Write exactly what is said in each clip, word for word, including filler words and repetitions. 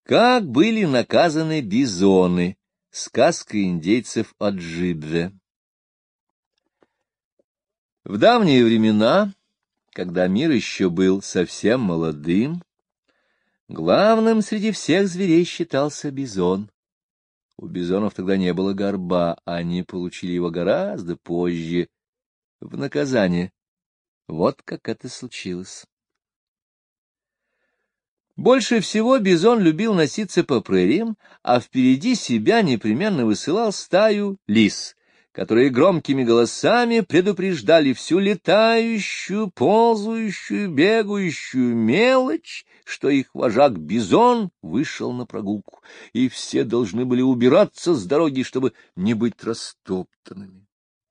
Как были наказаны бизоны. Сказка индейцев о Джибве. В давние времена, когда мир еще был совсем молодым, главным среди всех зверей считался бизон. У бизонов тогда не было горба, они получили его гораздо позже, в наказание. Вот как это случилось. Больше всего бизон любил носиться по прериям, а впереди себя непременно высылал стаю лис, которые громкими голосами предупреждали всю летающую, ползающую, бегающую мелочь, что их вожак бизон вышел на прогулку, и все должны были убираться с дороги, чтобы не быть растоптанными.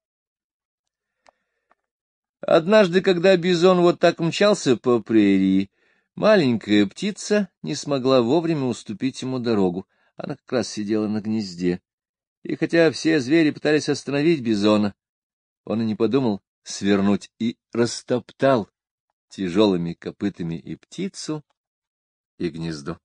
Однажды, когда бизон вот так мчался по прерии, маленькая птица не смогла вовремя уступить ему дорогу. Она как раз сидела на гнезде. И хотя все звери пытались остановить бизона, он и не подумал свернуть и растоптал тяжелыми копытами и птицу, и гнездо.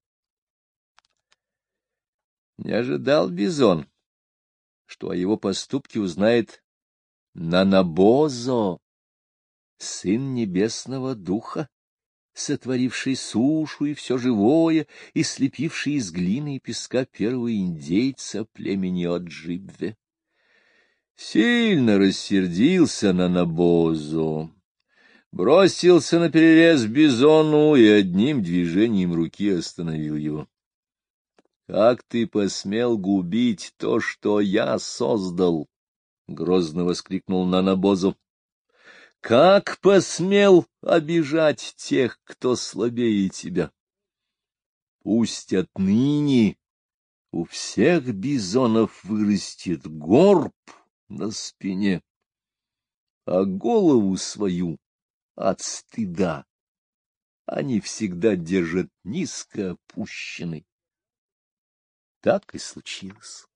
Не ожидал бизон, что о его поступке узнает Нанабозо, сын небесного духа, сотворивший сушу и все живое, и слепивший из глины и песка первого индейца племени Оджибве. Сильно рассердился на Нанабозо, бросился на перерез бизону и одним движением руки остановил его. — Как ты посмел губить то, что я создал? — грозно воскликнул Нанабозо. Как посмел обижать тех, кто слабее тебя? Пусть отныне у всех бизонов вырастет горб на спине, а голову свою от стыда они всегда держат низко опущенной. Так и случилось.